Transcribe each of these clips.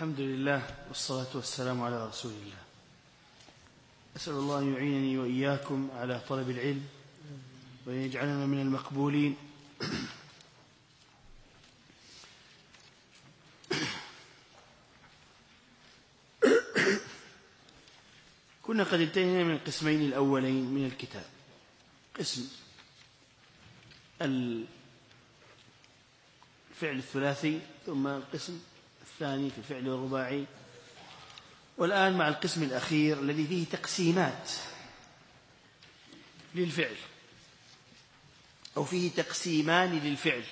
الحمد لله والصلاة والسلام على رسول الله. أسأل الله أن يعينني وإياكم على طلب العلم وأن يجعلنا من المقبولين. كنا قد انتهينا من القسمين الأولين من الكتاب، قسم الفعل الثلاثي، ثم القسم الثاني في الفعل الرباعي، والآن مع القسم الأخير الذي فيه تقسيمات للفعل، أو فيه تقسيمان للفعل.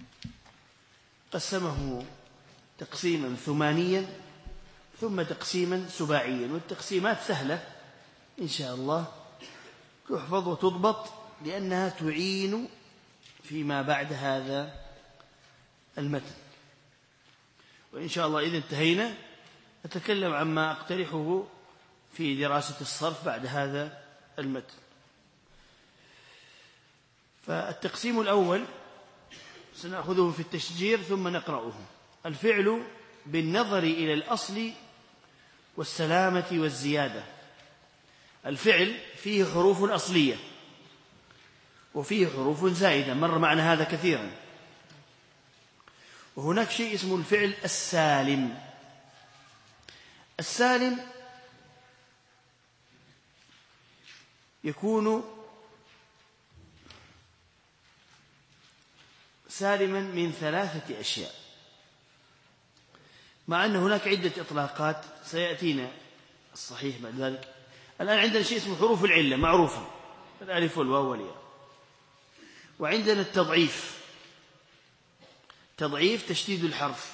قسمه تقسيما ثمانيا ثم تقسيما سباعيا، والتقسيمات سهلة إن شاء الله تحفظ وتضبط لأنها تعين فيما بعد هذا المتن. وإن شاء الله إذا انتهينا أتكلم عما أقترحه في دراسة الصرف بعد هذا المتن. فالتقسيم الأول سنأخذه في التشجير ثم نقرأه. الفعل بالنظر إلى الأصل والسلامة والزيادة. الفعل فيه حروف أصلية وفيه حروف زائدة، مر معنا هذا كثيرا. وهناك شيء اسمه الفعل السالم. السالم يكون سالما من ثلاثة أشياء، مع أن هناك عدة إطلاقات سيأتينا الصحيح بعد ذلك. الآن عندنا شيء اسمه حروف العلة معروفة، الألف والواو والياء. وعندنا التضعيف، تضعيف تشديد الحرف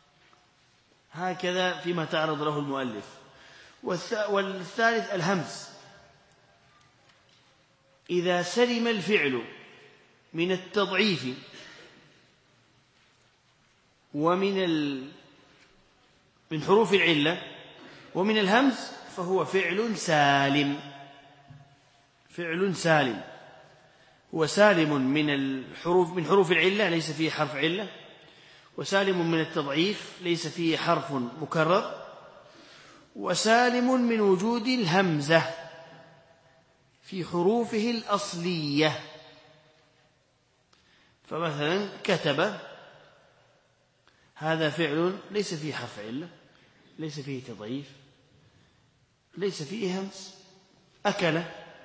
هكذا فيما تعرض له المؤلف. والثالث الهمز. إذا سلم الفعل من التضعيف ومن من حروف العلة ومن الهمز فهو فعل سالم. فعل سالم هو سالم من حروف العلة ليس فيه حرف علة، وسالم من التضعيف ليس فيه حرف مكرر، وسالم من وجود الهمزة في حروفه الأصلية. فمثلا كتب، هذا فعل ليس فيه حرف علة، ليس فيه تضعيف، ليس فيه همز. أكل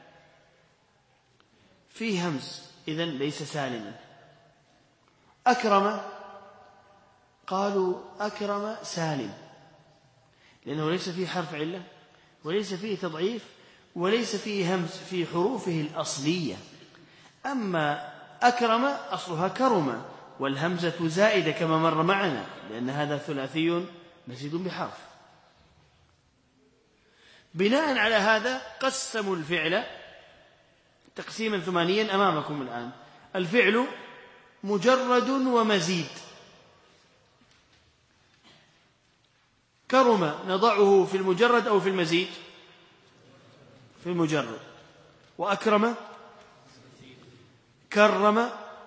فيه همز، إذن ليس سالما. أكرم، قالوا أكرم سالم، لأنه ليس فيه حرف علة وليس فيه تضعيف وليس فيه همز في حروفه الأصلية. أما أكرم أصلها كرم، والهمزة زائدة كما مر معنا، لأن هذا ثلاثي مزيد بحرف. بناء على هذا قسموا الفعل تقسيما ثمانيا أمامكم الآن. الفعل مجرد ومزيد. كرم نضعه في المجرد أو في المزيد؟ في المجرد. وأكرم كرم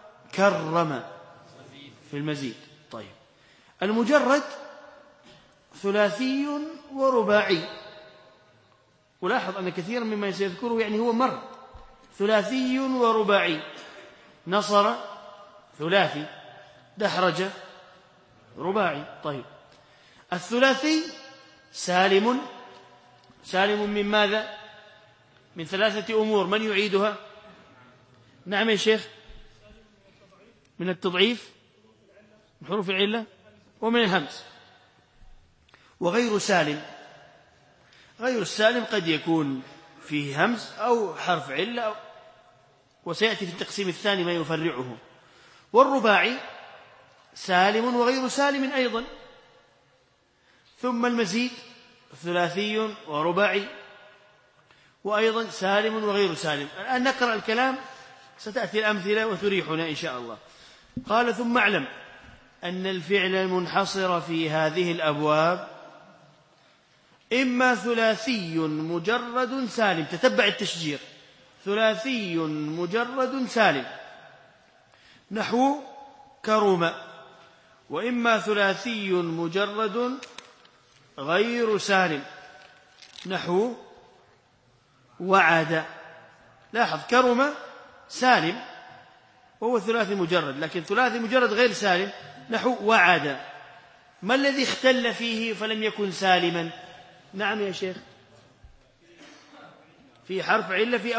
في المزيد. طيب، المجرد ثلاثي ورباعي. ولاحظ أن كثيرا مما سيذكره يعني هو مر ثلاثي ورباعي. نصر ثلاثي، دحرج رباعي. طيب، الثلاثي سالم من ماذا؟ من ثلاثة أمور، من يعيدها؟ نعم يا شيخ. من التضعيف، من حروف العلة، ومن الهمز. وغير سالم، غير السالم قد يكون فيه همز أو حرف علة، وسيأتي في التقسيم الثاني ما يفرعه. والرباعي سالم وغير سالم أيضا. ثم المزيد ثلاثي ورباعي، وأيضا سالم وغير سالم. الآن نقرأ الكلام، ستأتي الأمثلة وتريحنا إن شاء الله. قال: ثم اعلم أن الفعل المنحصر في هذه الأبواب إما ثلاثي مجرد سالم، تتبع التشجير، ثلاثي مجرد سالم نحو كرم، وإما ثلاثي مجرد غير سالم نحو وعد. لاحظ كرم سالم وهو ثلاثي مجرد، لكن ثلاثي مجرد غير سالم نحو وعد. ما الذي اختل فيه فلم يكن سالما؟ نعم يا شيخ، في حرف علة في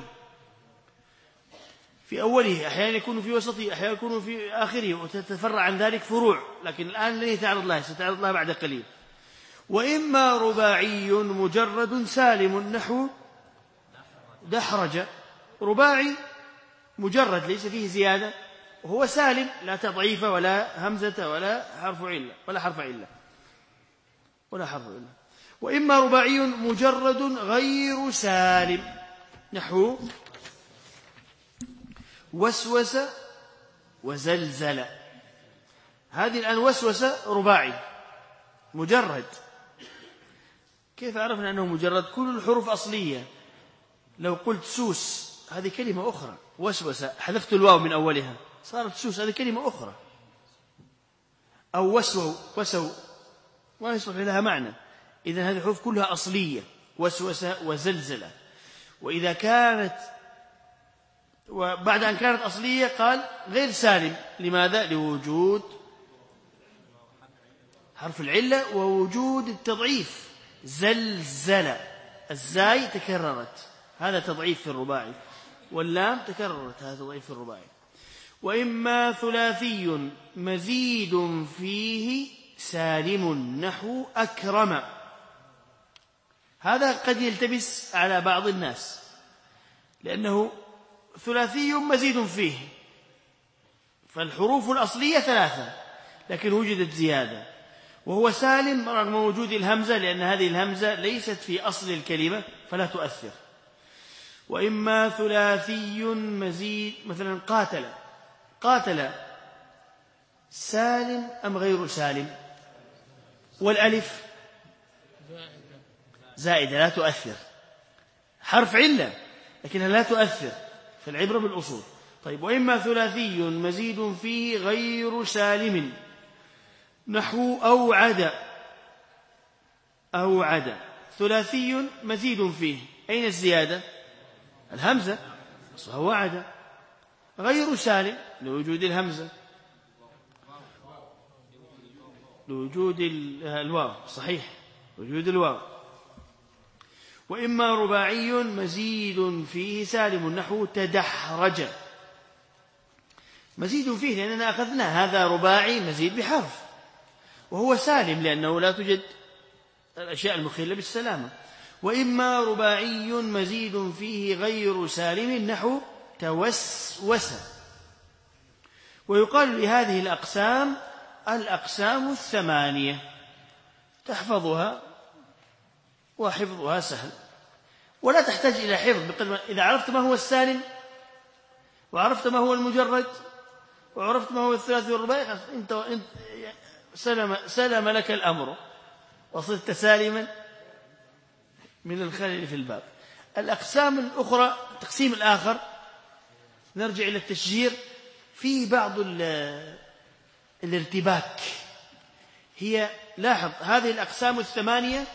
أوله أحيانا يكون في وسطه، أحيانا يكون في آخره، وتتفرع عن ذلك فروع، لكن الآن لن يتعرض لها، ستعرض لها بعد قليل. وإما رباعي مجرد سالم نحو دحرج. رباعي مجرد ليس فيه زيادة وهو سالم، لا تضعيف ولا همزة ولا حرف علة. وإما رباعي مجرد غير سالم نحو وسوس وزلزل. هذه الآن وسوسة رباعي مجرد. كيف عرفنا أنه مجرد؟ كل الحروف أصلية. لو قلت سوس هذه كلمة أخرى، وسوسة حذفت الواو من أولها صارت سوس، هذه كلمة أخرى. أو وسو ما يصلح لها معنى. إذن هذه الحروف كلها أصلية، وسوسة وزلزلة. وإذا كانت وبعد أن كانت أصلية قال غير سالم. لماذا؟ لوجود حرف العلة ووجود التضعيف. زلزل الزاي تكررت، هذا تضعيف في الرباعي، واللام تكررت، هذا تضعيف في الرباعي. وإما ثلاثي مزيد فيه سالم نحو أكرم. هذا قد يلتبس على بعض الناس لأنه ثلاثي مزيد فيه، فالحروف الأصلية ثلاثة لكن وجدت زيادة، وهو سالم رغم وجود الهمزة، لأن هذه الهمزة ليست في أصل الكلمة فلا تؤثر. وإما ثلاثي مزيد، مثلا قاتل سالم أم غير سالم؟ والألف زائدة لا تؤثر، حرف علة لكنها لا تؤثر، فالعبرة بالأصول. طيب، وإما ثلاثي مزيد فيه غير سالم نحو أوعد. ثلاثي مزيد فيه، أين الزيادة؟ الهمزة، فهو وعد. غير سالم لوجود الهمزة، لوجود الواو، صحيح وجود الواو. وإما رباعي مزيد فيه سالم نحو تدحرج. مزيد فيه لأننا أخذنا هذا رباعي مزيد بحرف، وهو سالم لأنه لا توجد الأشياء المخلة بالسلامة. وإما رباعي مزيد فيه غير سالم نحو توسوس. ويقال لهذه الأقسام الأقسام الثمانية، تحفظها وحفظها سهل ولا تحتاج إلى حفظ. إذا عرفت ما هو السالم وعرفت ما هو المجرد وعرفت ما هو الثلاثي والرباعي، انت سلم لك الأمر وصرت سالما من الخلل في الباب. الأقسام الأخرى، التقسيم الآخر، نرجع إلى التشجير، في بعض الارتباك. هي لاحظ هذه الأقسام الثمانية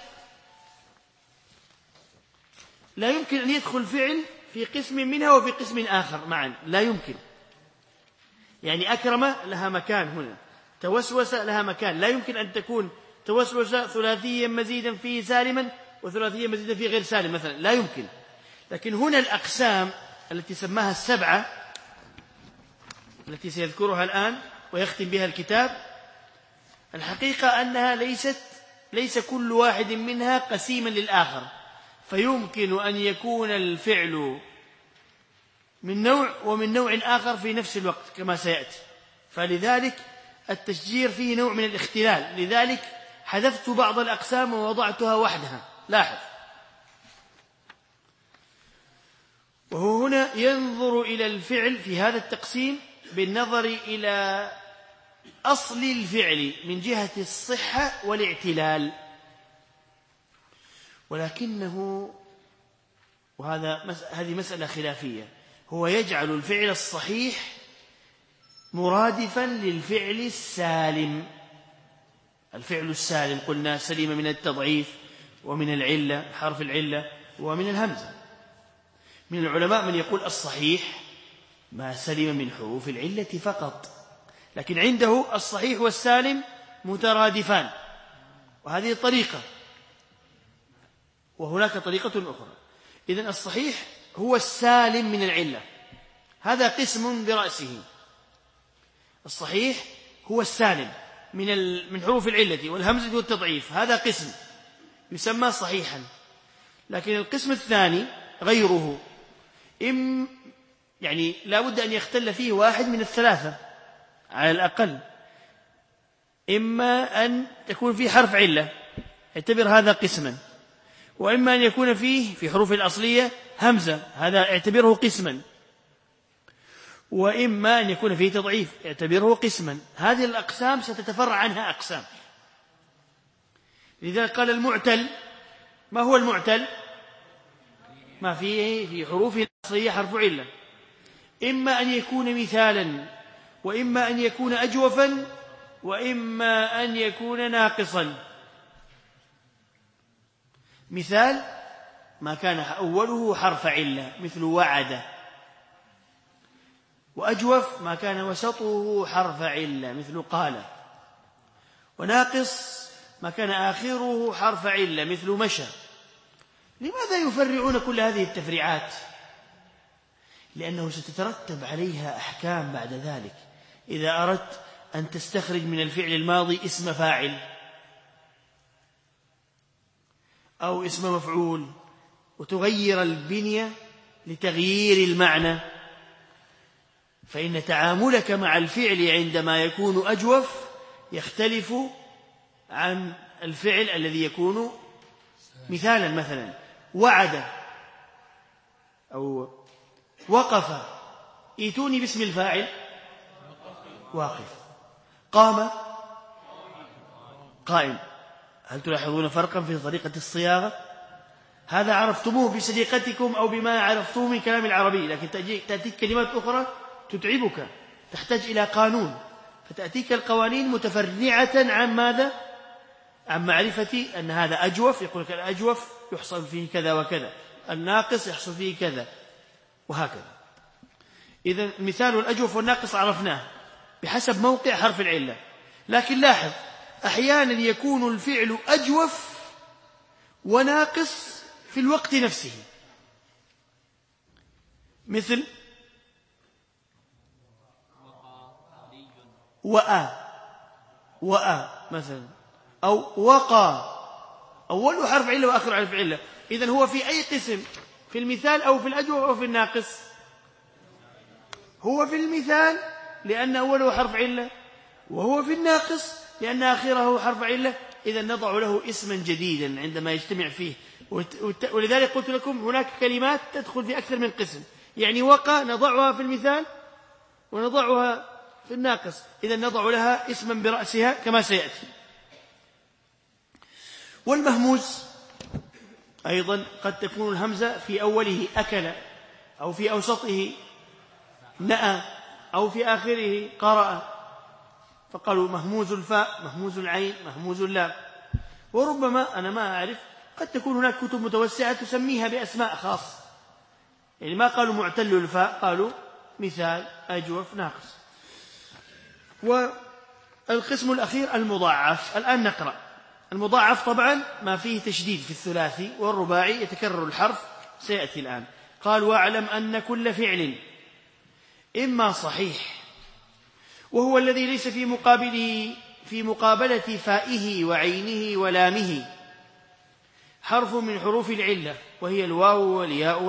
لا يمكن أن يدخل فعل في قسم منها وفي قسم آخر معا، لا يمكن. يعني أكرم لها مكان هنا، توسوس لها مكان، لا يمكن أن تكون توسوس ثلاثيا مزيدا فيه سالما وثلاثيا مزيدا فيه غير سالم مثلا، لا يمكن. لكن هنا الأقسام التي سماها السبعة التي سيذكرها الآن ويختم بها الكتاب، الحقيقة أنها ليس كل واحد منها قسيما للآخر، فيمكن أن يكون الفعل من نوع ومن نوع آخر في نفس الوقت كما سيأتي. فلذلك التشجير فيه نوع من الاختلال، لذلك حذفت بعض الأقسام ووضعتها وحدها. لاحظ، وهو هنا ينظر إلى الفعل في هذا التقسيم بالنظر إلى أصل الفعل من جهة الصحة والاعتلال، ولكنه هذه مسألة خلافية، هو يجعل الفعل الصحيح مرادفا للفعل السالم. الفعل السالم قلنا سلم من التضعيف ومن العلة حرف العلة ومن الهمزة. من العلماء من يقول الصحيح ما سلم من حروف العلة فقط، لكن عنده الصحيح والسالم مترادفان، وهذه طريقة، وهناك طريقة أخرى. إذن الصحيح هو السالم من العلة، هذا قسم برأسه. الصحيح هو السالم من حروف العلة والهمزة والتضعيف، هذا قسم يسمى صحيحا. لكن القسم الثاني غيره، يعني لا بد أن يختل فيه واحد من الثلاثة على الأقل، إما أن تكون فيه حرف علة اعتبر هذا قسما، وإما أن يكون فيه في حروف الأصلية همزة، هذا اعتبره قسما، وإما أن يكون فيه تضعيف اعتبره قسما. هذه الأقسام ستتفرع عنها أقسام. لذلك قال المعتل. ما هو المعتل؟ ما فيه في حروف الأصلية حرف علة، إما أن يكون مثالا، وإما أن يكون أجوفا، وإما أن يكون ناقصا. مثال ما كان أوله حرف علة مثل وعد، وأجوف ما كان وسطه حرف علة مثل قال، وناقص ما كان آخره حرف علة مثل مشى. لماذا يفرعون كل هذه التفريعات؟ لأنه ستترتب عليها أحكام بعد ذلك. إذا أردت أن تستخرج من الفعل الماضي اسم فاعل أو اسم مفعول وتغير البنية لتغيير المعنى، فإن تعاملك مع الفعل عندما يكون أجوف يختلف عن الفعل الذي يكون مثالا. مثلا وعد أو وقف، ائتوني باسم الفاعل واقف. قام قائم. هل تلاحظون فرقا في طريقة الصياغة؟ هذا عرفتموه بسليقتكم أو بما عرفتوه من كلام العربي، لكن تأتيك كلمات أخرى تتعبك، تحتاج إلى قانون، فتأتيك القوانين متفرعة عن ماذا؟ عن معرفة أن هذا أجوف، يقول لك الأجوف يحصل فيه كذا وكذا، الناقص يحصل فيه كذا، وهكذا. إذن مثال الأجوف والناقص عرفناه بحسب موقع حرف العلة. لكن لاحظ أحيانا يكون الفعل أجوف وناقص في الوقت نفسه، مثل وأ مثلا، أو وقى، أول حرف علة وآخر حرف علة. إذن هو في أي قسم؟ في المثال أو في الأجوف أو في الناقص؟ هو في المثال لأن أوله حرف علة، وهو في الناقص لأن آخره حرف علة. إذن نضع له اسما جديدا عندما يجتمع فيه. ولذلك قلت لكم هناك كلمات تدخل في أكثر من قسم، يعني وقى نضعها في المثال ونضعها في الناقص، إذن نضع لها اسما برأسها كما سيأتي. والمهموز أيضا قد تكون الهمزة في أوله أكل، أو في أوسطه نأى، أو في آخره قرأ، فقالوا مهموز الفاء، مهموز العين، مهموز اللام. وربما أنا ما أعرف، قد تكون هناك كتب متوسعة تسميها بأسماء خاصة، يعني ما قالوا معتل الفاء، قالوا مثال أجوف ناقص. والقسم الأخير المضاعف. الآن نقرأ المضاعف. طبعا ما فيه تشديد في الثلاثي والرباعي، يتكرر الحرف، سيأتي الآن. قال واعلم أن كل فعل إما صحيح، وهو الذي ليس في مقابلة فائه وعينه ولامه حرف من حروف العلة، وهي الواو والياء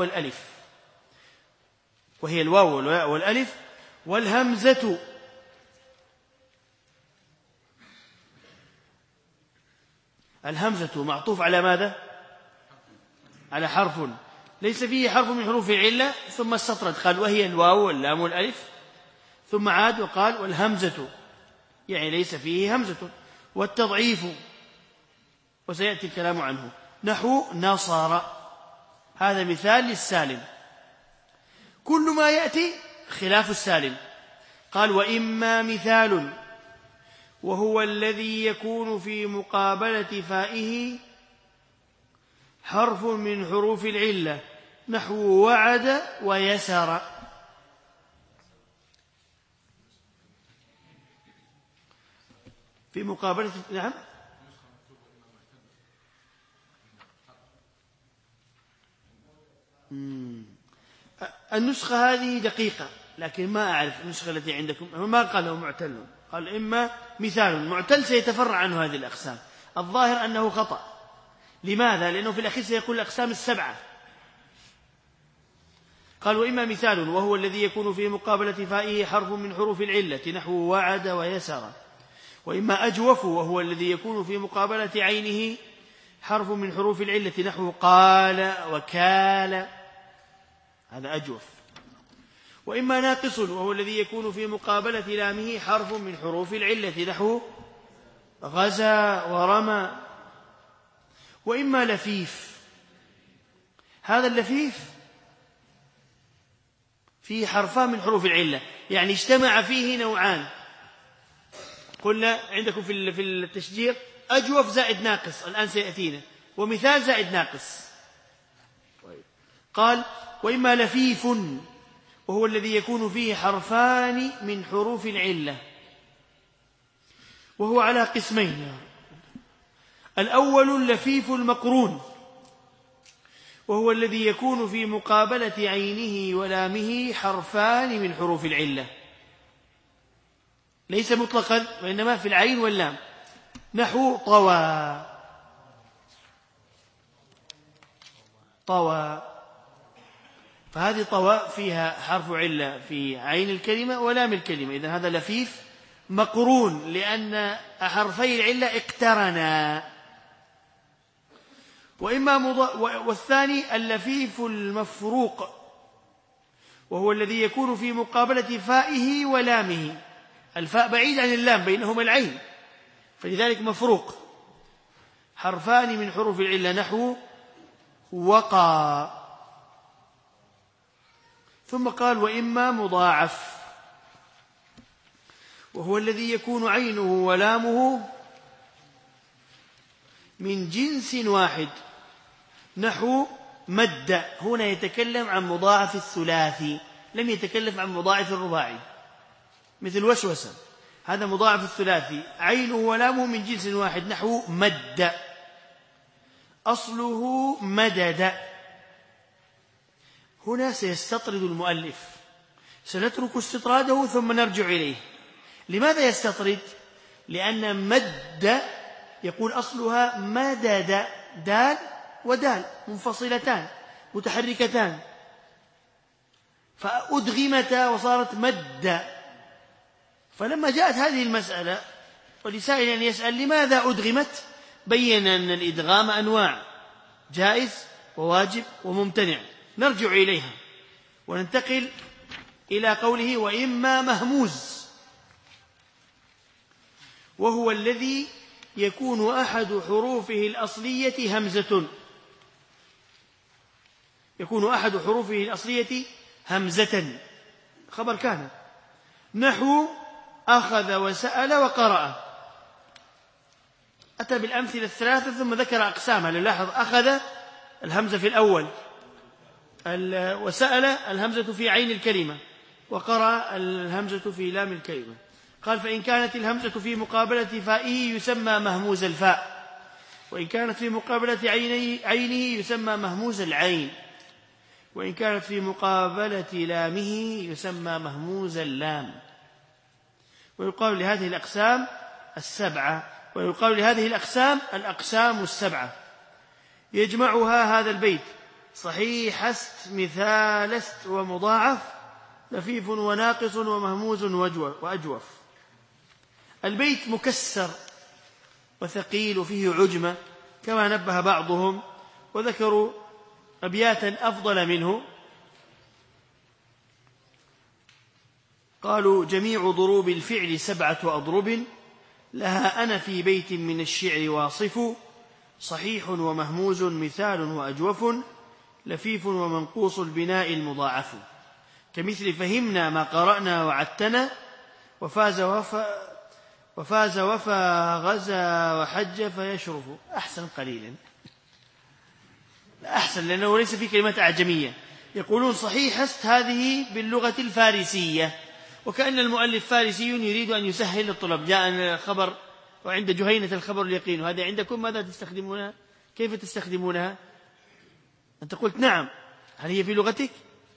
والألف، والهمزة. الهمزة معطوف على ماذا؟ على حرف ليس فيه حرف من حروف العلة، ثم استطرد قال وهي الواو واللام والألف، ثم عاد وقال والهمزة، يعني ليس فيه همزة. والتضعيف وسيأتي الكلام عنه، نحو نصر، هذا مثال للسالم. كل ما يأتي خلاف السالم. قال وإما مثال وهو الذي يكون في مقابلة فائه حرف من حروف العلة نحو وعد ويسر. في مقابلة نعم النسخة هذه دقيقة لكن ما أعرف النسخة التي عندكم ما قاله معتل، قال إما مثال معتل سيتفرع عنه هذه الأقسام. الظاهر أنه خطأ. لماذا؟ لأنه في الأخير سيكون الأقسام السبعة. قال وإما مثال وهو الذي يكون في مقابلة فائه حرف من حروف العلة نحو وعد ويسر. وإما أجوف وهو الذي يكون في مقابلة عينه حرف من حروف العلة نحو قال وكال، هذا أجوف. وإما ناقص وهو الذي يكون في مقابلة لامه حرف من حروف العلة نحو غزا ورمى. وإما لفيف، هذا اللفيف فيه حرفان من حروف العلة، يعني اجتمع فيه نوعان. قلنا عندكم في التشجير أجوف زائد ناقص، الآن سيأتينا، ومثال زائد ناقص. قال وإما لفيف وهو الذي يكون فيه حرفان من حروف العلة، وهو على قسمين. الأول اللفيف المقرون وهو الذي يكون في مقابلة عينه ولامه حرفان من حروف العلة، ليس مطلقا وإنما في العين واللام، نحو طوى. طوى، فهذه طوى فيها حرف علة في عين الكلمة ولام الكلمة، إذن هذا لفيف مقرون لأن حرفي العلة اقترنا. والثاني اللفيف المفروق وهو الذي يكون في مقابلة فائه ولامه، الفاء بعيد عن اللام بينهما العين، فلذلك مفروق، حرفان من حروف العلة نحو وقى. ثم قال وإما مضاعف وهو الذي يكون عينه ولامه من جنس واحد نحو مد. هنا يتكلم عن مضاعف الثلاثي، لم يتكلم عن مضاعف الرباعي، مثل وسوسة، هذا مضاعف الثلاثي عينه ولامه من جنس واحد نحو مد، أصله مدد. هنا سيستطرد المؤلف، سنترك استطراده ثم نرجع إليه. لماذا يستطرد؟ لأن مد يقول أصلها مدد، دال ودال منفصلتان متحركتان، فأدغمتا وصارت مد. فلما جاءت هذه المسألة ولسائل أن يسأل لماذا أدغمت، بين أن الإدغام أنواع، جائز وواجب وممتنع. نرجع إليها وننتقل إلى قوله وإما مهموز وهو الذي يكون أحد حروفه الأصلية همزة، يكون أحد حروفه الأصلية همزة، خبر كان، نحو أخذ وسأل وقرأ. أتى بالأمثلة الثلاثة ثم ذكر أقسامها. للاحظ أخذ الهمزة في الأول، وسأل الهمزة في عين الكلمة، وقرأ الهمزة في لام الكلمة. قال فإن كانت الهمزة في مقابلة فائه يسمى مهموز الفاء، وإن كانت في مقابلة عينه يسمى مهموز العين، وإن كانت في مقابلة لامه يسمى مهموز اللام. ويقال لهذه الأقسام السبعة، ويقال لهذه الأقسام الأقسام السبعة. يجمعها هذا البيت صحيح است مثال است ومضاعف لفيف وناقص ومهموز وأجوف. البيت مكسر وثقيل وفيه عجمة كما نبه بعضهم، وذكروا أبياتا أفضل منه. قالوا جميع ضروب الفعل 7 أضرب، لها أنا في بيت من الشعر واصف، صحيح ومهموز مثال وأجوف، لفيف ومنقوص البناء المضاعف، كمثل فهمنا ما قرأنا وعدتنا، وفاز وفى غزا وحج فيشرف. أحسن قليلا، أحسن، لأنه ليس في كلمات أعجمية. يقولون صحيحست هذه باللغة الفارسية، وكأن المؤلف فارسي يريد أن يسهل للطلاب. جاء الخبر وعند جهينة الخبر اليقين، وهذا عندكم ماذا تستخدمونها؟ كيف تستخدمونها؟ أنت قلت نعم، هل هي في لغتك؟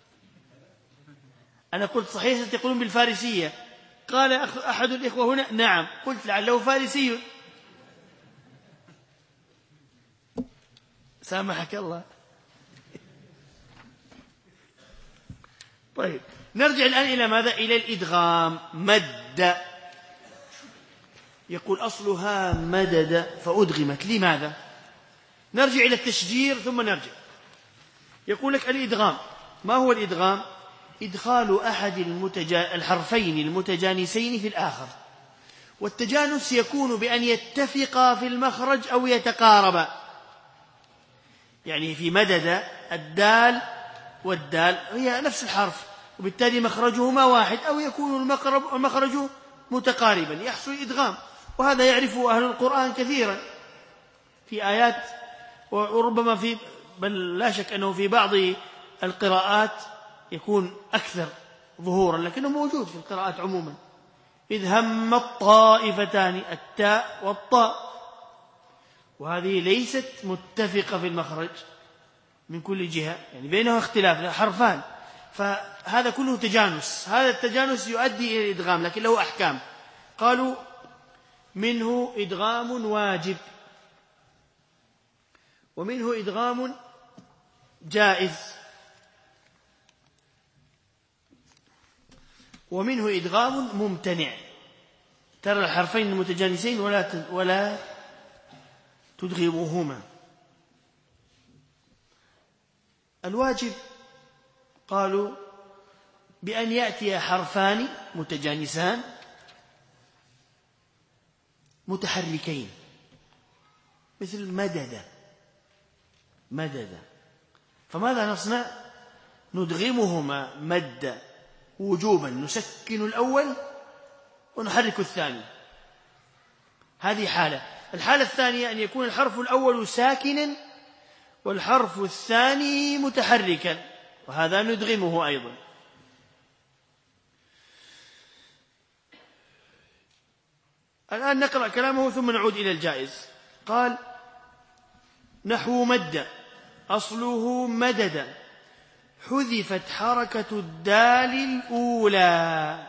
أنا قلت صحيح تقولون بالفارسية. قال أحد الإخوة هنا نعم، قلت لعله فارسي. سامحك الله. طيب نرجع الآن إلى ماذا؟ إلى الإدغام. مد، يقول أصلها مدد فأدغمت. لماذا؟ نرجع إلى التشجير ثم نرجع. يقول لك الإدغام. ما هو الإدغام؟ إدخال أحد الحرفين المتجانسين في الآخر، والتجانس يكون بأن يتفقا في المخرج أو يتقاربا. يعني في مدد الدال والدال هي نفس الحرف، وبالتالي مخرجهما واحد، أو يكون المخرج متقاربا، يحصل إدغام. وهذا يعرفه أهل القرآن كثيرا في آيات، وربما بل لا شك أنه في بعض القراءات يكون أكثر ظهورا، لكنه موجود في القراءات عموما. إذ هم الطائفتان، التاء والطاء، وهذه ليست متفقة في المخرج من كل جهة، يعني بينها اختلاف، حرفان، فهذا كله تجانس. هذا التجانس يؤدي إلى الإدغام، لكن له أحكام. قالوا منه إدغام واجب، ومنه إدغام جائز، ومنه إدغام ممتنع. ترى الحرفين المتجانسين ولا تدغمهما. الواجب قالوا بأن يأتي حرفان متجانسان متحركين، مثل مدد. فماذا نصنع؟ ندغمهما مد وجوبا، نسكن الأول ونحرك الثاني. هذه حالة. الحالة الثانية أن يكون الحرف الأول ساكنا والحرف الثاني متحركا، وهذا ندغمه أيضا. الآن نقرأ كلامه ثم نعود إلى الجائز. قال نحو مد، أصله مدد، حذفت حركة الدال الأولى.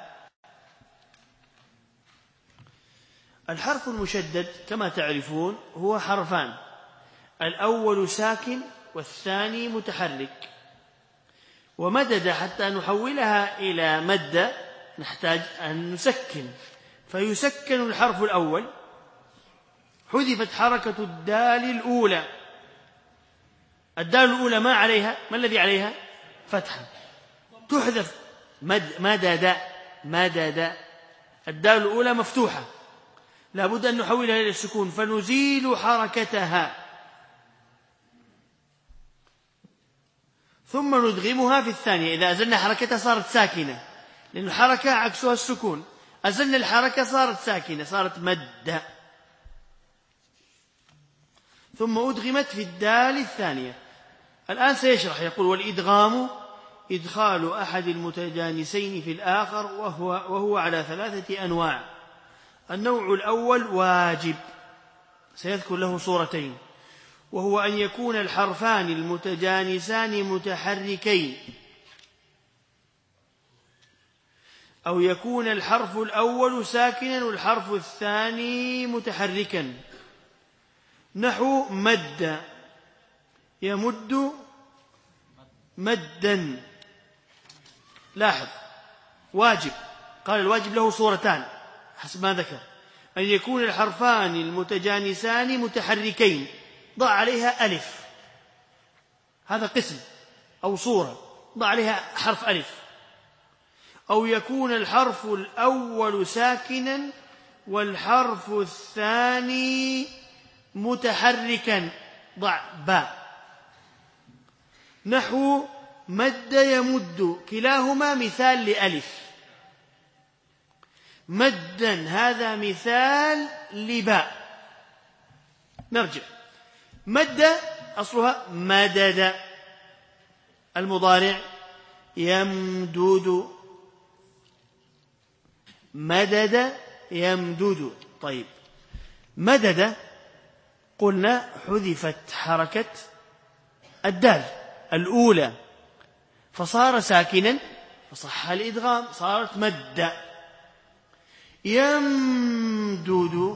الحرف المشدد كما تعرفون هو حرفان، الأول ساكن والثاني متحرك. ومدد حتى نحولها إلى مد نحتاج أن نسكن، فيسكن الحرف الأول. حذفت حركة الدال الأولى. الدال الأولى ما عليها؟ ما الذي عليها؟ فتحة. تحذف مدد. الدال الأولى مفتوحة، لا بد أن نحولها إلى السكون، فنزيل حركتها ثم ندغمها في الثانية. إذا أزلنا حركتها صارت ساكنة، لأن الحركة عكسها السكون. أزلنا الحركة صارت ساكنة، صارت مد. ثم أدغمت في الدال الثانية. الآن سيشرح. يقول والإدغام إدخال أحد المتجانسين في الآخر، وهو على 3 أنواع. النوع الأول واجب، سيذكر له صورتين، وهو أن يكون الحرفان المتجانسان متحركين، أو يكون الحرف الأول ساكنا والحرف الثاني متحركا. نحو مد، يمد مدا. لاحظ واجب، قال الواجب له صورتان حسب ما ذكر. أن يكون الحرفان المتجانسان متحركين، ضع عليها ألف، هذا قسم أو صورة، ضع عليها حرف ألف. أو يكون الحرف الأول ساكنا والحرف الثاني متحركا، ضع باء. نحو مد يمد، كلاهما مثال لألف. مدا هذا مثال لباء. نرجع. مد أصلها مدد، المضارع يمدد، مدد يمدد. طيب، مدد قلنا حذفت حركة الدال الأولى فصار ساكنا فصح الإدغام، صارت مد. يمدد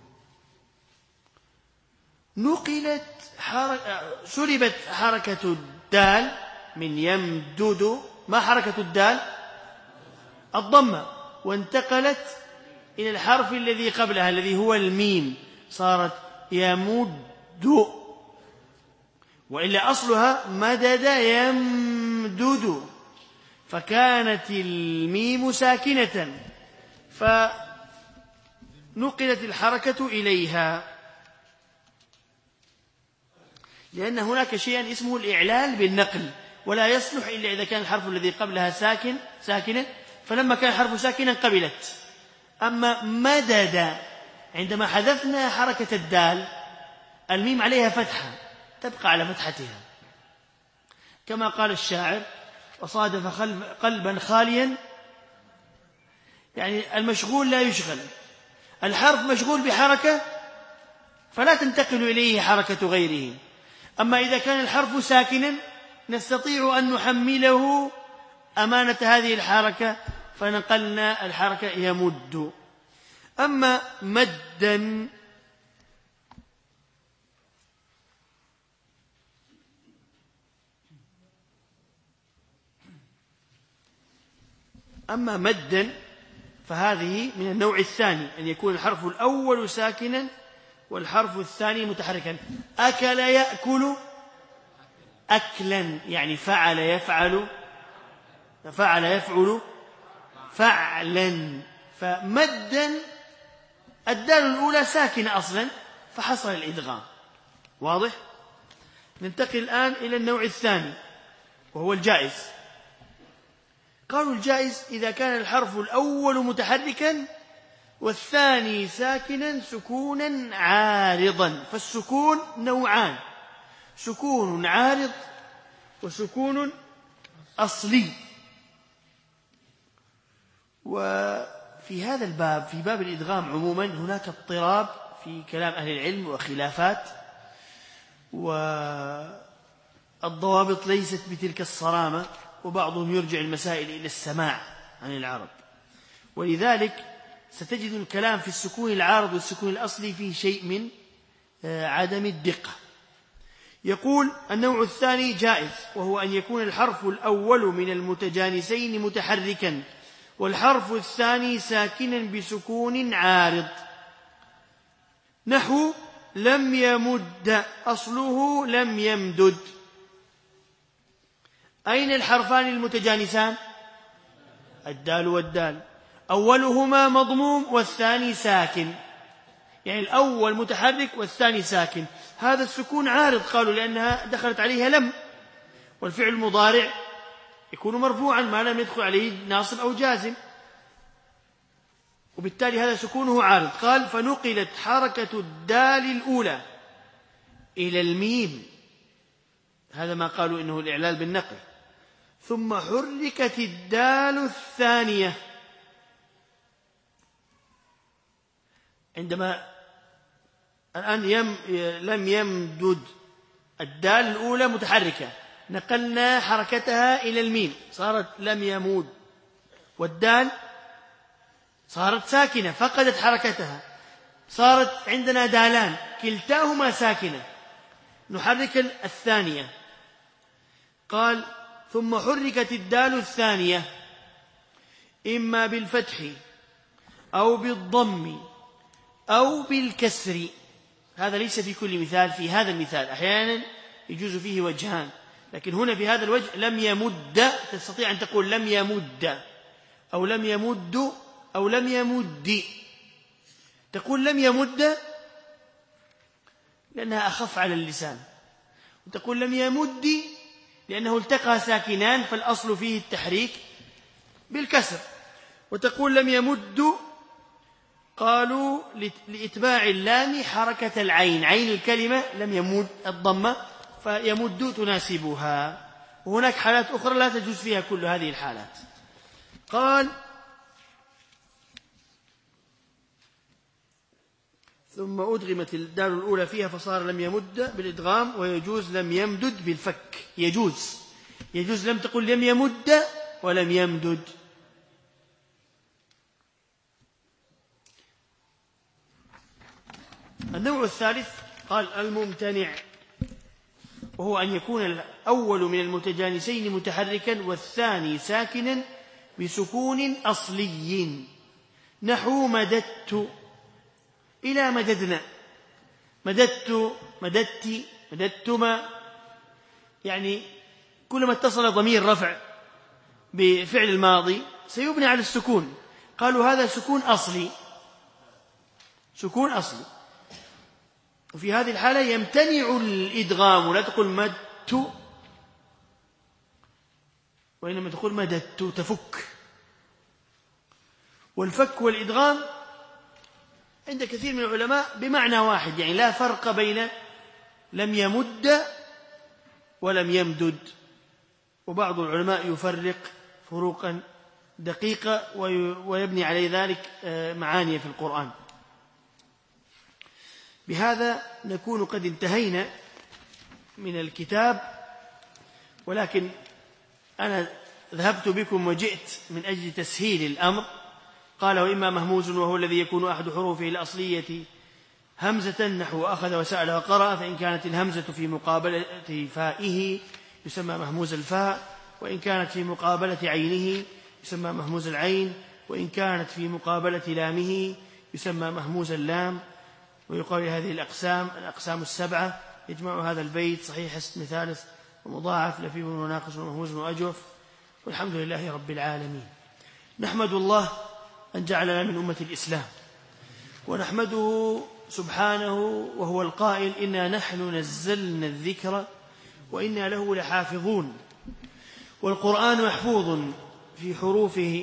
نقلت سلبت حركة الدال من يمدد. ما حركة الدال؟ الضمة، وانتقلت إلى الحرف الذي قبلها الذي هو الميم، صارت يمد، وإلا أصلها مدد يمدد، فكانت الميم ساكنة فنقلت الحركة إليها، لأن هناك شيئا اسمه الإعلال بالنقل، ولا يصلح إلا إذا كان الحرف الذي قبلها ساكنا، فلما كان الحرف ساكنا قبلت. أما مدد عندما حذفنا حركة الدال الميم عليها فتحة تبقى على فتحتها، كما قال الشاعر: وصادف قلبا خاليا، يعني المشغول لا يشغل، الحرف مشغول بحركة فلا تنتقل إليه حركة غيره. أما إذا كان الحرف ساكنا نستطيع أن نحمله أمانة هذه الحركة فنقلنا الحركة يمد. أما مدا فهذه من النوع الثاني، أن يكون الحرف الأول ساكنا والحرف الثاني متحركا. أكل يأكل أكلا، يعني فعل يفعل فعلا. فمدا الدال الأولى ساكنة أصلا فحصل الإدغام. واضح؟ ننتقل الآن إلى النوع الثاني وهو الجائز. قالوا الجائز إذا كان الحرف الأول متحركا والثاني ساكنا سكونا عارضا. فالسكون نوعان: سكون عارض وسكون أصلي. وفي هذا الباب، في باب الإدغام عموما، هناك اضطراب في كلام أهل العلم وخلافات، والضوابط ليست بتلك الصرامة، وبعضهم يرجع المسائل إلى السماع عن العرب، ولذلك ستجد الكلام في السكون العارض والسكون الأصلي فيه شيء من عدم الدقة. يقول: النوع الثاني جائز، وهو أن يكون الحرف الأول من المتجانسين متحركا والحرف الثاني ساكنا بسكون عارض، نحو لم يمد أصله لم يمدد. أين الحرفان المتجانسان؟ الدال والدال، أولهما مضموم والثاني ساكن، يعني الأول متحرك والثاني ساكن. هذا السكون عارض، قالوا لأنها دخلت عليها لم، والفعل المضارع يكون مرفوعا ما لم يدخل عليه ناصب أو جازم، وبالتالي هذا سكونه عارض. قال: فنقلت حركة الدال الأولى إلى الميم، هذا ما قالوا إنه الإعلال بالنقل. ثم حركت الدال الثانية. عندما الآن لم يمدد، الدال الأولى متحركة، نقلنا حركتها إلى الميم صارت لم يمود، والدال صارت ساكنة فقدت حركتها، صارت عندنا دالان كلتاهما ساكنة، نحرك الثانية. قال: ثم حركت الدال الثانية إما بالفتح أو بالضم أو بالكسر. هذا ليس في كل مثال، في هذا المثال أحيانا يجوز فيه وجهان، لكن هنا في هذا الوجه لم يمد، تستطيع أن تقول لم يمد أو لم يمد أو لم يمد. تقول لم يمد لأنها أخف على اللسان، وتقول لم يمد لأنه التقى ساكنان فالأصل فيه التحريك بالكسر، وتقول لم يمد قالوا لإتباع اللام حركة العين، عين الكلمة لم يمد الضمة فيمد تناسبها، وهناك حالات أخرى لا تجوز فيها كل هذه الحالات. قال: ثم أدغمت الدال الأولى فيها فصار لم يمد بالإدغام، ويجوز لم يمدد بالفك. يجوز لم تقل لم يمد ولم يمدد. النوع الثالث قال: الممتنع، وهو أن يكون الأول من المتجانسين متحركا والثاني ساكنا بسكون أصلي، نحو مددت إلى مددنا، مددت، مددت، مددتما، يعني كلما اتصل ضمير رفع بفعل الماضي سيبنى على السكون. قالوا هذا سكون أصلي، سكون أصلي، وفي هذه الحالة يمتنع الإدغام، لا تقول مدت وإنما تقول مددت، تفك. والفك والإدغام عند كثير من العلماء بمعنى واحد، يعني لا فرق بين لم يمد ولم يمدد، وبعض العلماء يفرق فروقا دقيقة ويبني على ذلك معاني في القرآن. بهذا نكون قد انتهينا من الكتاب، ولكن أنا ذهبت بكم وجئت من أجل تسهيل الأمر. قال: وإما مهموز وهو الذي يكون أحد حروفه الأصلية همزة، نحو أخذ وسأل وقرأ، فإن كانت الهمزة في مقابلة فائه يسمى مهموز الفاء، وإن كانت في مقابلة عينه يسمى مهموز العين، وإن كانت في مقابلة لامه يسمى مهموز اللام. ويقال هذه الأقسام السبعة يجمع هذا البيت صحيح اسم ثالث ومضاعف لفيف وناقص ومهموز وأجوف. والحمد لله رب العالمين. نحمد الله أن جعلنا من أمة الإسلام، ونحمده سبحانه وهو القائل: إنا نحن نزلنا الذكر وإنا له لحافظون. والقرآن محفوظ في حروفه،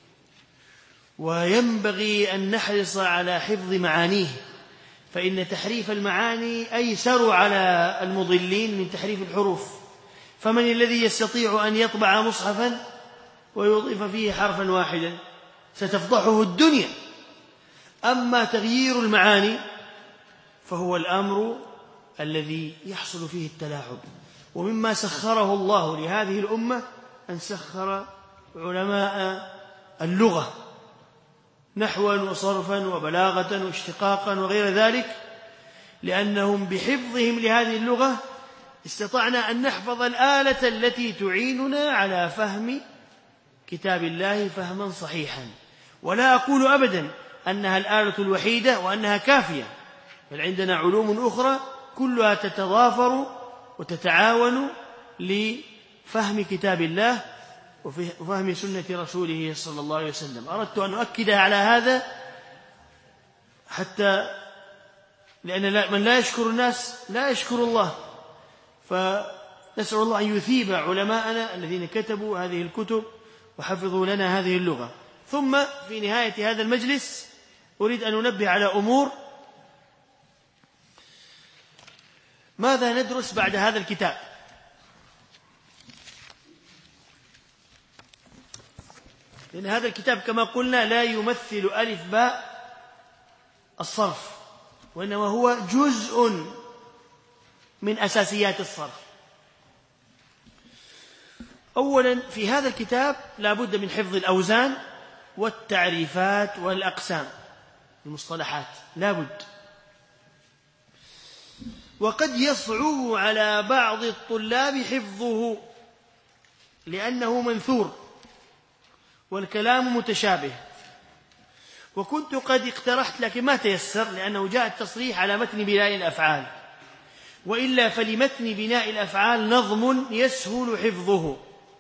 وينبغي أن نحرص على حفظ معانيه، فإن تحريف المعاني أيسر على المضلين من تحريف الحروف. فمن الذي يستطيع أن يطبع مصحفا ويضيف فيه حرفا واحدا؟ ستفضحه الدنيا. أما تغيير المعاني فهو الأمر الذي يحصل فيه التلاعب. ومما سخره الله لهذه الأمة أن سخر علماء اللغة نحوا وصرفا وبلاغة واشتقاقا وغير ذلك، لأنهم بحفظهم لهذه اللغة استطعنا أن نحفظ الآلة التي تعيننا على فهم كتاب الله فهما صحيحا. ولا أقول أبدا أنها الآلة الوحيدة وأنها كافية، بل عندنا علوم أخرى كلها تتضافر وتتعاون لفهم كتاب الله وفهم سنة رسوله صلى الله عليه وسلم. أردت أن أؤكد على هذا حتى لأن من لا يشكر الناس لا يشكر الله، فنسأل الله أن يثيب علماءنا الذين كتبوا هذه الكتب وحفظوا لنا هذه اللغة. ثم في نهاية هذا المجلس أريد أن أنبه على أمور. ماذا ندرس بعد هذا الكتاب؟ لأن هذا الكتاب كما قلنا لا يمثل ألف باء الصرف، وإنما هو جزء من أساسيات الصرف. أولا في هذا الكتاب لا بد من حفظ الأوزان والتعريفات والأقسام، المصطلحات لا بد. وقد يصعب على بعض الطلاب حفظه لأنه منثور والكلام متشابه، وكنت قد اقترحت لكن ما تيسر لأنه جاء التصريح على متن بناء الأفعال، وإلا فلمتن بناء الأفعال نظم يسهل حفظه.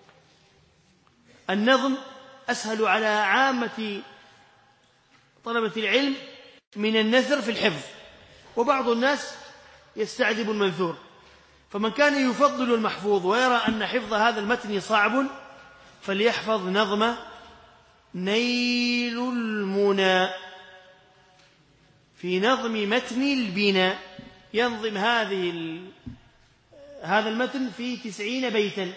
النظم أسهل على عامة طلبة العلم من النثر في الحفظ، وبعض الناس يستعذب المنثور. فمن كان يفضل المحفوظ ويرى أن حفظ هذا المتن صعب فليحفظ نظم نيل المنى في نظم متن البناء، ينظم هذا المتن في 90 بيتا،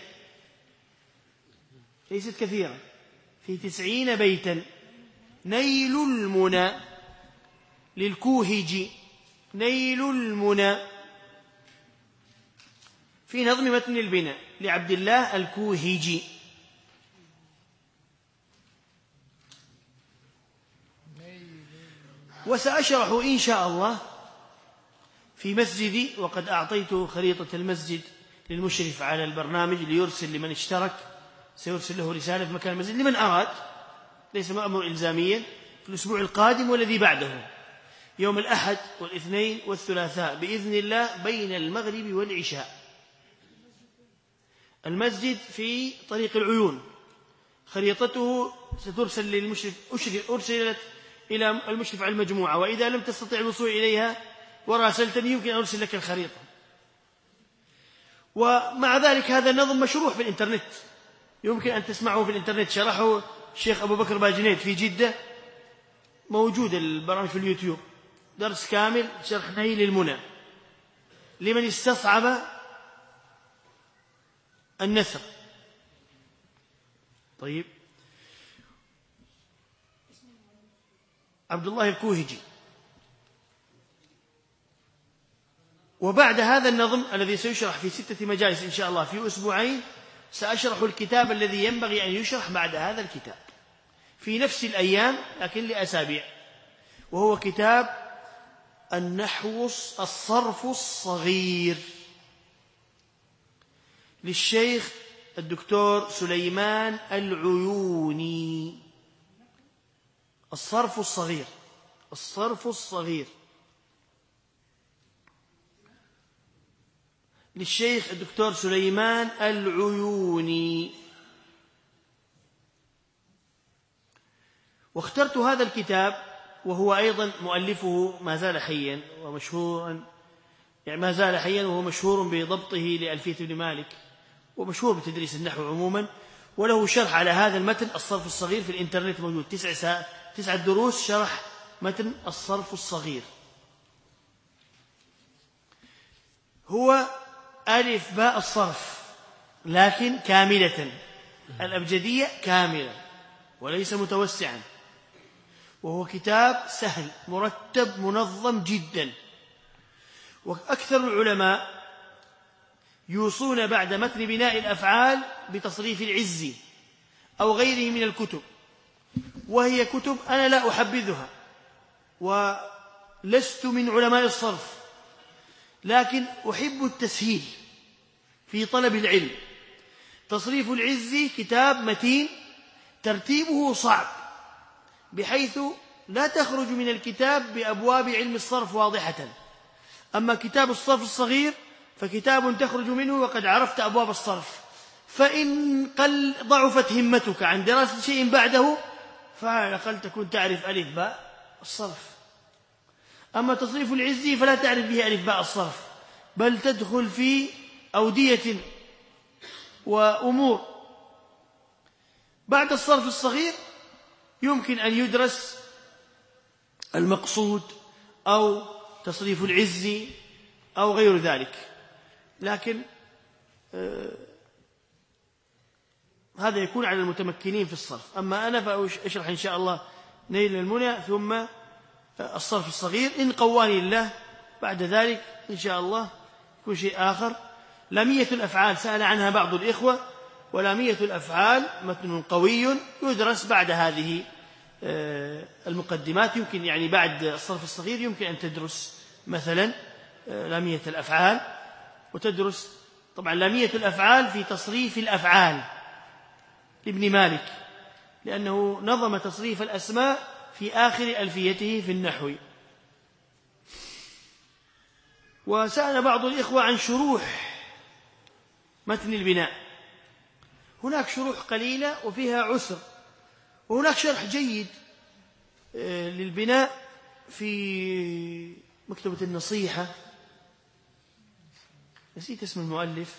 ليست كثيرة، في 90 بيتا. نيل المنى للكوهجي، نيل المنى في نظم متن البناء لعبد الله الكوهجي. وسأشرح إن شاء الله في مسجدي، وقد أعطيت خريطة المسجد للمشرف على البرنامج ليرسل لمن اشترك، سيرسل له رسالة في مكان المسجد لمن أراد، ليس أمر إلزاميا، في الأسبوع القادم والذي بعده، يوم الأحد والاثنين والثلاثاء بإذن الله بين المغرب والعشاء. المسجد في طريق العيون، خريطته سترسل للمشرف، أرسلت إلى المشرف على المجموعة، وإذا لم تستطع الوصول إليها وراسلتني يمكن أن أرسل لك الخريطة. ومع ذلك هذا النظم مشروح في الإنترنت، يمكن أن تسمعه في الإنترنت، شرحه الشيخ أبو بكر باجنيد في جدة، موجود البرامج في اليوتيوب، درس كامل شرح نيل المنى لمن استصعب النثر. طيب، عبد الله الكوهجي. وبعد هذا النظم الذي سيشرح في 6 مجالس إن شاء الله في أسبوعين، سأشرح الكتاب الذي ينبغي أن يشرح بعد هذا الكتاب في نفس الأيام لكن لأسابيع، وهو كتاب النحو الصرف الصغير للشيخ الدكتور سليمان العيوني. الصرف الصغير، الصرف الصغير للشيخ الدكتور سليمان العيوني. واخترت هذا الكتاب وهو أيضا مؤلفه ما زال حيا ومشهورا، يعني ما زال حيا وهو مشهور بضبطه لألفية ابن مالك، ومشهور بتدريس النحو عموما، وله شرح على هذا المتن الصرف الصغير في الإنترنت موجود، 9 دروس شرح متن الصرف الصغير. هو ألف باء الصرف لكن كاملة، الأبجدية كاملة وليس متوسعا، وهو كتاب سهل مرتب منظم جدا. وأكثر العلماء يوصون بعد متن بناء الأفعال بتصريف العزي أو غيره من الكتب، وهي كتب أنا لا أحبذها ولست من علماء الصرف، لكن أحب التسهيل في طلب العلم. تصريف العزي كتاب متين ترتيبه صعب، بحيث لا تخرج من الكتاب بأبواب علم الصرف واضحة. أما كتاب الصرف الصغير فكتاب تخرج منه وقد عرفت أبواب الصرف، فإن ضعفت همتك عن دراسة شيء بعده فعلى الأقل تكون تعرف ألف باء الصرف. أما تصريف العزي فلا تعرف به ألف باء الصرف، بل تدخل في أودية وأمور. بعد الصرف الصغير يمكن أن يدرس المقصود أو تصريف العزي أو غير ذلك، لكن هذا يكون على المتمكنين في الصرف. أما أنا فأشرح إن شاء الله نيل المنى ثم الصرف الصغير إن قواني الله، بعد ذلك إن شاء الله يكون شيء آخر. لامية الأفعال سأل عنها بعض الإخوة، ولامية الأفعال متن قوي يدرس بعد هذه المقدمات. يمكن يعني بعد الصرف الصغير يمكن أن تدرس مثلا لامية الأفعال، وتدرس طبعا لامية الأفعال في تصريف الأفعال لابن مالك، لأنه نظم تصريف الأسماء في آخر ألفيته في النحو. وسأل بعض الإخوة عن شروح متن البناء، هناك شروح قليلة وفيها عسر، وهناك شرح جيد للبناء في مكتبة النصيحة، نسيت اسم المؤلف،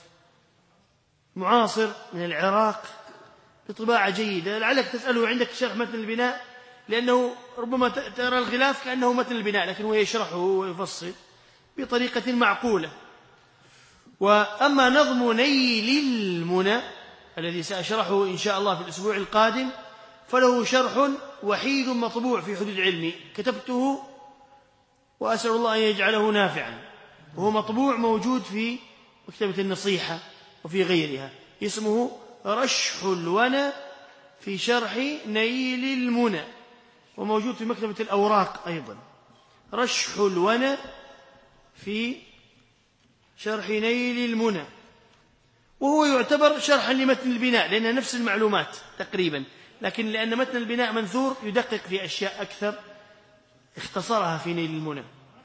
معاصر من العراق، بطباعة جيدة، لعلك تسأله عندك شرح متن البناء لأنه ربما ترى الغلاف كأنه متن البناء، لكن هو يشرحه ويفصل بطريقة معقولة. وأما نظم نيل المنى الذي سأشرحه إن شاء الله في الأسبوع القادم فله شرح وحيد مطبوع في حدود علمي، كتبته وأسأل الله أن يجعله نافعا، وهو مطبوع موجود في مكتبة النصيحة وفي غيرها، اسمه رشح الونى في شرح نيل المنى، وموجود في مكتبة الأوراق أيضا. رشح الونى في شرح نيل المنى، وهو يعتبر شرحا لمتن البناء لأنها نفس المعلومات تقريبا، لكن لأن متن البناء منثور يدقق في أشياء أكثر اختصرها في نيل المنى.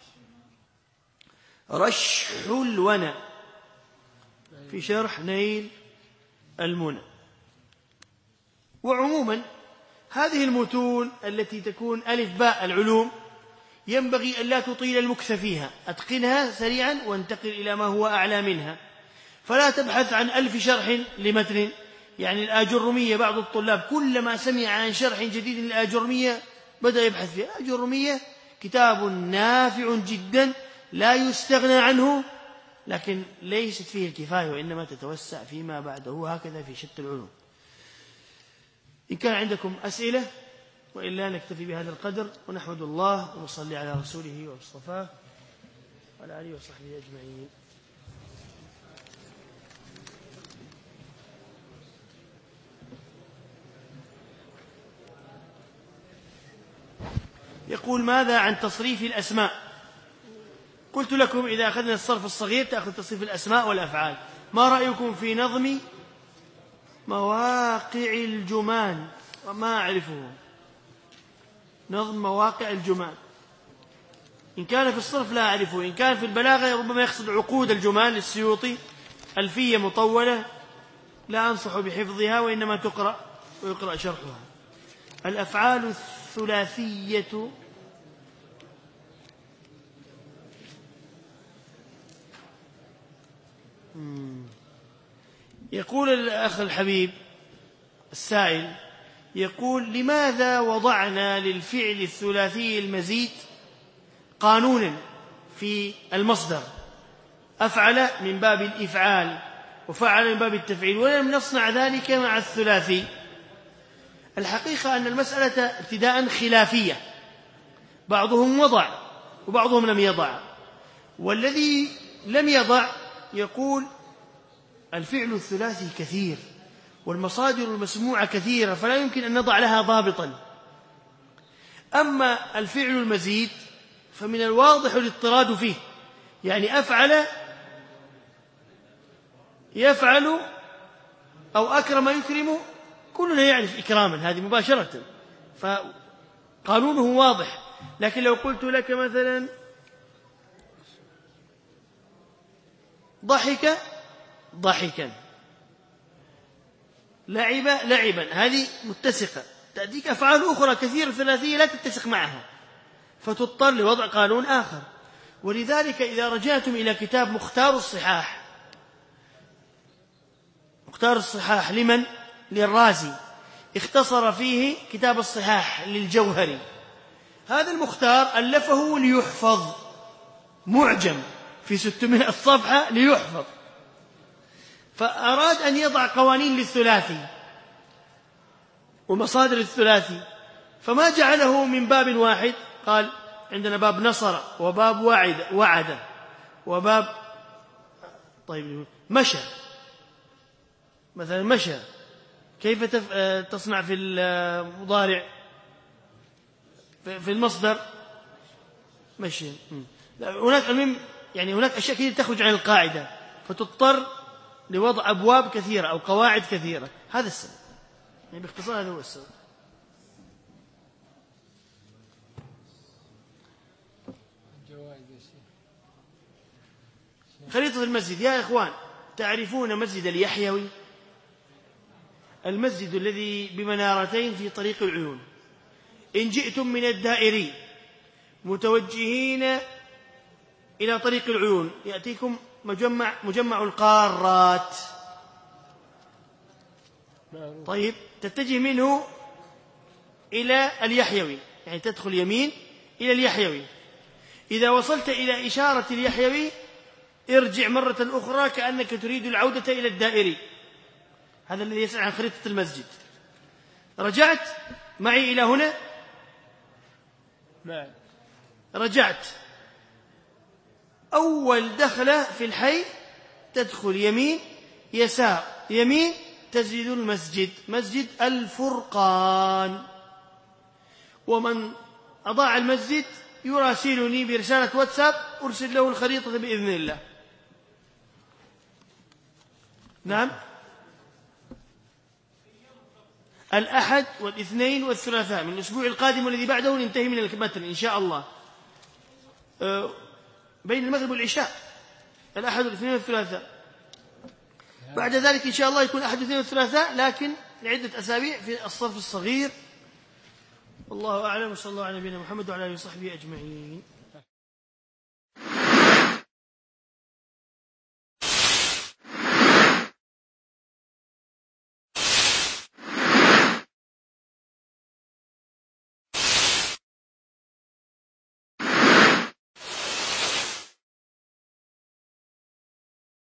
رشح الونى في شرح نيل المنى. وعموما هذه المتون التي تكون ألف باء العلوم ينبغي أن لا تطيل المكث فيها، أتقنها سريعا وانتقل إلى ما هو أعلى منها، فلا تبحث عن 1000 شرح لمتن. يعني الآجرمية بعض الطلاب كلما سمع عن شرح جديد للآجرمية بدأ يبحث فيها. الآجرمية كتاب نافع جدا لا يستغنى عنه، لكن ليست فيه الكفاية وإنما تتوسع فيما بعده، هكذا في شتى العلوم. إن كان عندكم أسئلة، وإلا نكتفي بهذا القدر، ونحمد الله ونصلي على رسوله ومصطفاه وعلى آله وصحبه أجمعين. يقول: ماذا عن تصريف الأسماء؟ قلت لكم إذا أخذنا الصرف الصغير تأخذ تصريف الأسماء والأفعال. ما رأيكم في نظم مواقع الجمال؟ وما أعرفه. نظم مواقع الجمال إن كان في الصرف لا أعرفه، إن كان في البلاغة ربما يقصد عقود الجمال للسيوطي، ألفية مطولة لا أنصح بحفظها وإنما تقرأ ويقرأ شرحها. الأفعال الثلاثية يقول الأخ الحبيب السائل، يقول: لماذا وضعنا للفعل الثلاثي المزيد قانونا في المصدر؟ أفعل من باب الإفعال وفعل من باب التفعيل، ولم نصنع ذلك مع الثلاثي. الحقيقة أن المسألة ابتداء خلافية، بعضهم وضع وبعضهم لم يضع، والذي لم يضع يقول الفعل الثلاثي كثير والمصادر المسموعة كثيرة فلا يمكن أن نضع لها ضابطا. أما الفعل المزيد فمن الواضح الاضطراد فيه، يعني أفعل يفعل أو أكرم يكرم، كلنا يعرف إكراما هذه مباشرة، فقانونه واضح. لكن لو قلت لك مثلا ضحك ضحكا، لعب لعبا، هذه متسقة. تأتيك أفعال أخرى كثيرة ثلاثية لا تتسق معها، فتضطر لوضع قانون آخر. ولذلك إذا رجعتم إلى كتاب مختار الصحاح، مختار الصحاح لمن؟ للرازي، اختصر فيه كتاب الصحاح للجوهري. هذا المختار ألفه ليحفظ، معجم في 600 صفحة ليحفظ، فأراد أن يضع قوانين للثلاثي ومصادر الثلاثي، فما جعله من باب واحد. قال عندنا باب نصر وباب وعد وباب طيب مشى، مثلا مشى كيف تصنع في المضارع في المصدر مشي. هناك المهم يعني هناك أشياء كثيرة تخرج عن القاعدة، فتضطر لوضع أبواب كثيرة أو قواعد كثيرة. هذا السبب، يعني باختصار هذا هو السبب. خريطة المسجد يا إخوان، تعرفون مسجد اليحيوي؟ المسجد الذي بمنارتين في طريق العيون. إن جئتم من الدائري متوجهين إلى طريق العيون يأتيكم مجمع القارات، طيب تتجه منه إلى اليحيوي، يعني تدخل يمين إلى اليحيوي. إذا وصلت إلى إشارة اليحيوي ارجع مرة أخرى كأنك تريد العودة إلى الدائري. هذا الذي يسأل عن خريطة المسجد. رجعت معي إلى هنا، رجعت أول دخلة في الحي تدخل يمين يسار، يمين تجد المسجد، مسجد الفرقان. ومن أضاع المسجد يراسلني برسالة واتساب أرسل له الخريطة بإذن الله. نعم، الأحد والاثنين والثلاثاء من الأسبوع القادم والذي بعده ننتهي من المتن إن شاء الله، بين المغرب والعشاء، الأحد والاثنين والثلاثاء. بعد ذلك إن شاء الله يكون الأحد والاثنين والثلاثاء، لكن لعدة أسابيع في الصف الصغير. والله أعلم، وصلى الله على نبينا محمد وعلى آله وصحبه أجمعين.